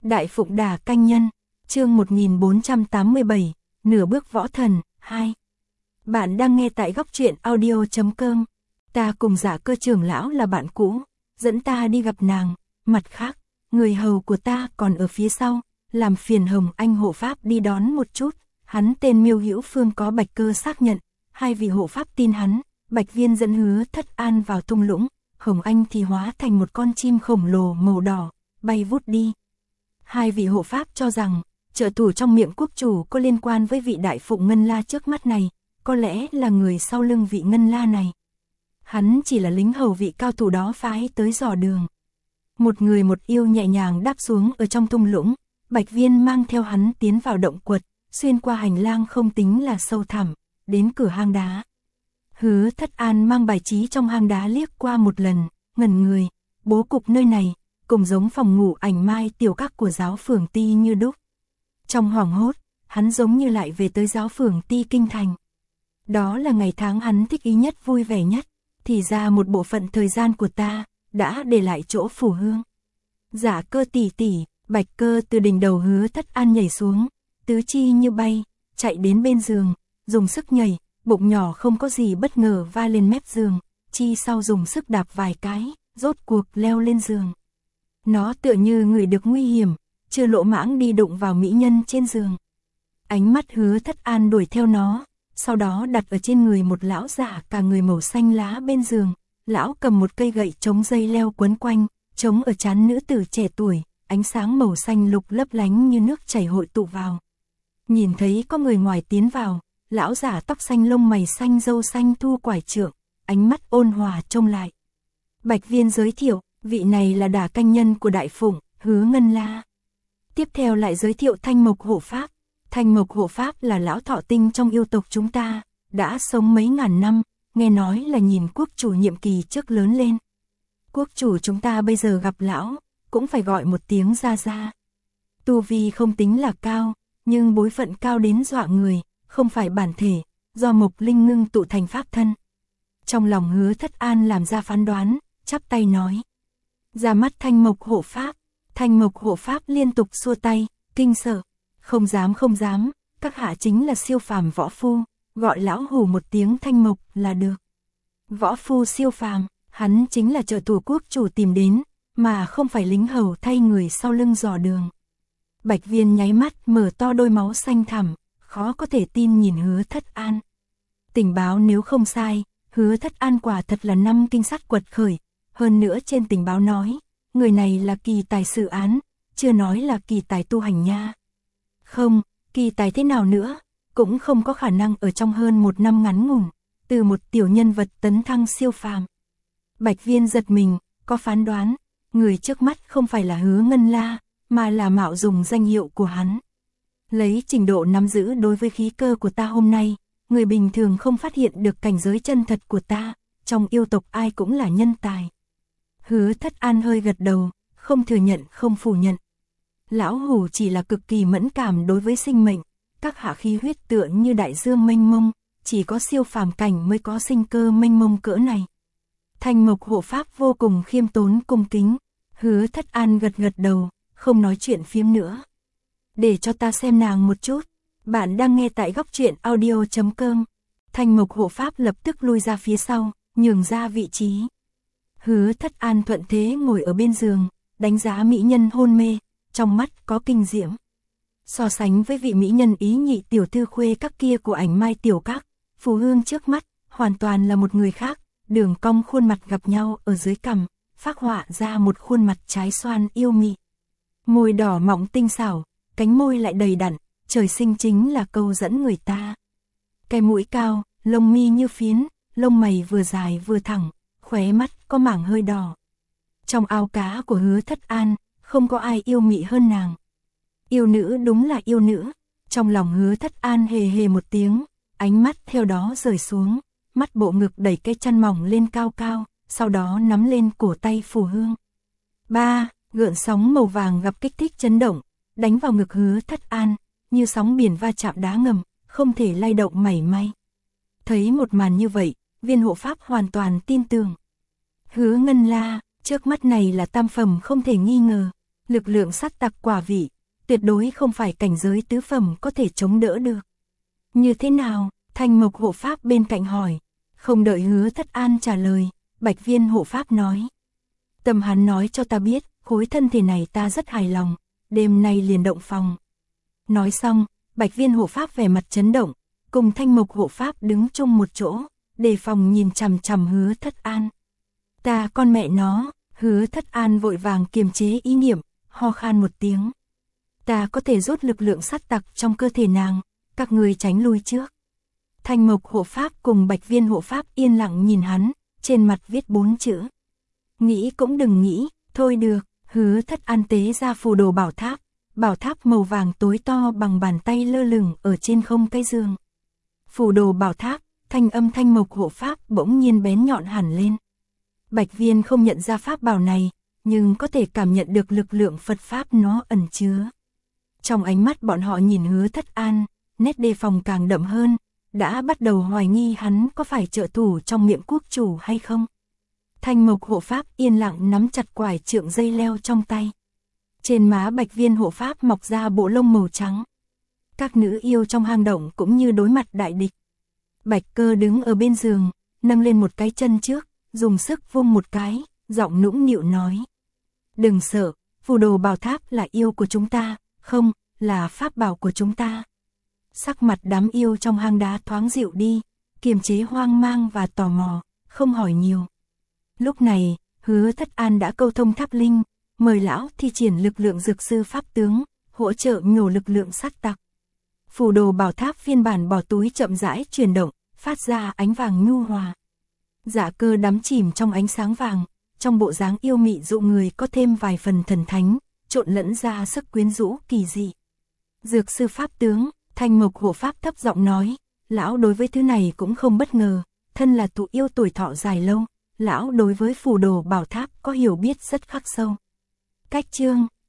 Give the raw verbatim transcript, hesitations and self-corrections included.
Đại Phụng Đà Canh Nhân, chương một nghìn bốn trăm tám mươi bảy, Nửa bước võ thần, hai. Bạn đang nghe tại góc truyện audio chấm com. Ta cùng Dạ Cơ trưởng lão là bạn cũ, dẫn ta đi gặp nàng, mặt khác, người hầu của ta còn ở phía sau, làm phiền Hồng Anh hộ pháp đi đón một chút. Hắn tên Miêu Hữu Phương có Bạch Cơ xác nhận, hai vị hộ pháp tin hắn. Bạch Viên dẫn Hứa Thất An vào thung lũng, Hồng Anh thì hóa thành một con chim khổng lồ màu đỏ, bay vút đi. Hai vị hộ pháp cho rằng, trợ thủ trong miệng quốc chủ có liên quan với vị Đại Phụng Ngân La trước mắt này, có lẽ là người sau lưng vị Ngân La này. Hắn chỉ là lính hầu vị cao thủ đó phái tới dò đường. Một người một yêu nhẹ nhàng đáp xuống ở trong thung lũng, Bạch Viên mang theo hắn tiến vào động quật, xuyên qua hành lang không tính là sâu thẳm, đến cửa hang đá. Hứa Thất An mang bài trí trong hang đá liếc qua một lần, ngẩn người, bố cục nơi này, cùng giống phòng ngủ Ảnh Mai tiểu các của giáo phường Ti như đúc. Trong hoảng hốt, hắn giống như lại về tới giáo phường Ti kinh thành. Đó là ngày tháng hắn thích ý nhất, vui vẻ nhất, thì ra một bộ phận thời gian của ta, đã để lại chỗ Phủ Hương. Dạ Cơ tỷ tỷ, Bạch Cơ từ đỉnh đầu Hứa Thất An nhảy xuống, tứ chi như bay, chạy đến bên giường, dùng sức nhảy, bụng nhỏ không có gì bất ngờ va lên mép giường, chi sau dùng sức đạp vài cái, rốt cuộc leo lên giường. Nó tựa như người được nguy hiểm, chưa lỗ mãng đi đụng vào mỹ nhân trên giường. Ánh mắt Hứa Thất An đuổi theo nó, sau đó đặt ở trên người một lão giả cả người màu xanh lá bên giường. Lão cầm một cây gậy chống dây leo quấn quanh, chống ở trán nữ tử trẻ tuổi, ánh sáng màu xanh lục lấp lánh như nước chảy hội tụ vào. Nhìn thấy có người ngoài tiến vào, lão giả tóc xanh lông mày xanh râu xanh thu quải trượng, ánh mắt ôn hòa trông lại. Bạch Viên giới thiệu, vị này là Đà Canh Nhân của Đại Phụng, Hứa Ngân La. Tiếp theo lại giới thiệu Thanh Mộc hộ pháp. Thanh Mộc hộ pháp là lão thọ tinh trong yêu tộc chúng ta, đã sống mấy ngàn năm, nghe nói là nhìn quốc chủ nhiệm kỳ trước lớn lên. Quốc chủ chúng ta bây giờ gặp lão, cũng phải gọi một tiếng ra ra. Tu vi không tính là cao, nhưng bối phận cao đến dọa người, không phải bản thể, do Mộc Linh ngưng tụ thành pháp thân. Trong lòng Hứa Thất An làm ra phán đoán, chắp tay nói. Ra mắt Thanh Mộc hộ pháp. Thanh Mộc hộ pháp liên tục xua tay, kinh sợ. Không dám không dám, các hạ chính là siêu phàm võ phu, gọi lão hủ một tiếng Thanh Mộc là được. Võ phu siêu phàm, hắn chính là trợ thủ quốc chủ tìm đến, mà không phải lính hầu thay người sau lưng dò đường. Bạch Viên nháy mắt mở to đôi máu xanh thẳm, khó có thể tin nhìn Hứa Thất An. Tình báo nếu không sai, Hứa Thất An quả thật là năm kinh sát quật khởi, hơn nữa trên tình báo nói, người này là kỳ tài xử án, chưa nói là kỳ tài tu hành nha. Không, kỳ tài thế nào nữa, cũng không có khả năng ở trong hơn một năm ngắn ngủn, từ một tiểu nhân vật tấn thăng siêu phàm. Bạch Viên giật mình, có phán đoán, người trước mắt không phải là Hứa Ngân La, mà là mạo dùng danh hiệu của hắn. Lấy trình độ nắm giữ đối với khí cơ của ta hôm nay, người bình thường không phát hiện được cảnh giới chân thật của ta, trong yêu tộc ai cũng là nhân tài. Hứa Thất An hơi gật đầu, không thừa nhận không phủ nhận. Lão hủ chỉ là cực kỳ mẫn cảm đối với sinh mệnh, các hạ khí huyết tựa như đại dương mênh mông, chỉ có siêu phàm cảnh mới có sinh cơ mênh mông cỡ này. Thanh Mộc hộ pháp vô cùng khiêm tốn cung kính. Hứa Thất An gật gật đầu, không nói chuyện phiếm nữa. Để cho ta xem nàng một chút. Bạn đang nghe tại góc truyện audio chấm com. Thanh Mộc hộ pháp lập tức lui ra phía sau, nhường ra vị trí. Hứa Thất An thuận thế ngồi ở bên giường, đánh giá mỹ nhân hôn mê, trong mắt có kinh diễm. So sánh với vị mỹ nhân ý nhị tiểu thư khuê các kia của Ảnh Mai tiểu các, Phù Hương trước mắt, hoàn toàn là một người khác, đường cong khuôn mặt gặp nhau ở dưới cằm, phác họa ra một khuôn mặt trái xoan yêu mị. Môi đỏ mọng tinh xảo, cánh môi lại đầy đặn, trời sinh chính là câu dẫn người ta. Cái mũi cao, lông mi như phiến, lông mày vừa dài vừa thẳng, khóe mắt có mảng hơi đỏ. Trong ao cá của Hứa Thất An, không có ai yêu mị hơn nàng. Yêu nữ đúng là yêu nữ. Trong lòng Hứa Thất An hề hề một tiếng, ánh mắt theo đó rời xuống, mắt bộ ngực đẩy cái chăn mỏng lên cao cao, sau đó nắm lên cổ tay Phù Hương. Ba, gợn sóng màu vàng gặp kích thích chấn động, đánh vào ngực Hứa Thất An, như sóng biển va chạm đá ngầm, không thể lay động mảy may. Thấy một màn như vậy, Viên hộ pháp hoàn toàn tin tưởng. Hứa Ngân La, trước mắt này là tam phẩm không thể nghi ngờ. Lực lượng sát tặc quả vị, tuyệt đối không phải cảnh giới tứ phẩm có thể chống đỡ được. Như thế nào? Thanh Mộc hộ pháp bên cạnh hỏi. Không đợi Hứa Thất An trả lời, Bạch Viên hộ pháp nói. Tâm hắn nói cho ta biết, khối thân thể này ta rất hài lòng, đêm nay liền động phòng. Nói xong, Bạch Viên hộ pháp vẻ mặt chấn động, cùng Thanh Mộc hộ pháp đứng chung một chỗ, đề phòng nhìn chằm chằm Hứa Thất An. Ta con mẹ nó, Hứa Thất An vội vàng kiềm chế ý niệm, ho khan một tiếng. Ta có thể rút lực lượng sát tặc trong cơ thể nàng, các người tránh lui trước. Thanh Mộc hộ pháp cùng Bạch Viên hộ pháp yên lặng nhìn hắn, trên mặt viết bốn chữ. Nghĩ cũng đừng nghĩ, thôi được. Hứa Thất An tế ra phù đồ bảo tháp, bảo tháp màu vàng tối to bằng bàn tay lơ lửng ở trên không cái giường. Phù đồ bảo tháp, thanh âm Thanh Mộc hộ pháp bỗng nhiên bén nhọn hẳn lên. Bạch Viên không nhận ra pháp bảo này, nhưng có thể cảm nhận được lực lượng Phật pháp nó ẩn chứa. Trong ánh mắt bọn họ nhìn Hứa Thất An, nét đề phòng càng đậm hơn, đã bắt đầu hoài nghi hắn có phải trợ thủ trong miệng quốc chủ hay không. Thanh Mộc hộ pháp yên lặng nắm chặt quải trượng dây leo trong tay. Trên má Bạch Viên hộ pháp mọc ra bộ lông màu trắng. Các nữ yêu trong hang động cũng như đối mặt đại địch. Bạch Cơ đứng ở bên giường, nâng lên một cái chân trước, dùng sức vung một cái, giọng nũng nịu nói. Đừng sợ, phù đồ bảo tháp là yêu của chúng ta, không, là pháp bảo của chúng ta. Sắc mặt đám yêu trong hang đá thoáng dịu đi, kiềm chế hoang mang và tò mò, không hỏi nhiều. Lúc này, Hứa Thất An đã câu thông tháp linh, mời lão thi triển lực lượng dược sư pháp tướng, hỗ trợ nhổ lực lượng sát tặc. Phù đồ bảo tháp phiên bản bỏ túi chậm rãi chuyển động, phát ra ánh vàng nhu hòa. Dạ Cơ đắm chìm trong ánh sáng vàng, trong bộ dáng yêu mị dụ người có thêm vài phần thần thánh, trộn lẫn ra sức quyến rũ kỳ dị. Dược sư pháp tướng, Thanh Mộc hộ pháp thấp giọng nói, lão đối với thứ này cũng không bất ngờ, thân là tụ yêu tuổi thọ dài lâu, lão đối với phù đồ bảo tháp có hiểu biết rất khắc sâu. Cách chương